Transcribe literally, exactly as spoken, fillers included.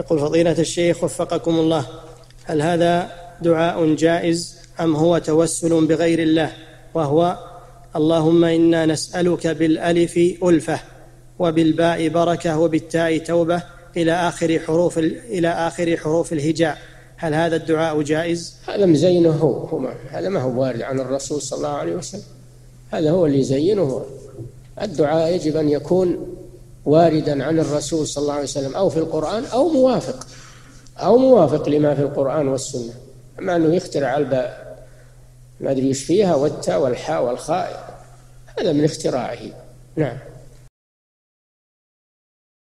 يقول فضيلة الشيخ وفقكم الله، هل هذا دعاء جائز أم هو توسل بغير الله، وهو اللهم إنا نسألك بالألف ألفة وبالباء بركة وبالتاء توبة إلى آخر حروف إلى آخر حروف الهجاء، هل هذا الدعاء جائز؟ هذا مزينه هو، هذا ما هو وارد عن الرسول صلى الله عليه وسلم، هذا هو اللي زينه هو. الدعاء يجب أن يكون واردا عن الرسول صلى الله عليه وسلم أو في القرآن أو موافق أو موافق لما في القرآن والسنة، أما أنه يخترع الباء ما أدري إيش فيها والتاء والحاء والخاء، هذا من اختراعه. نعم.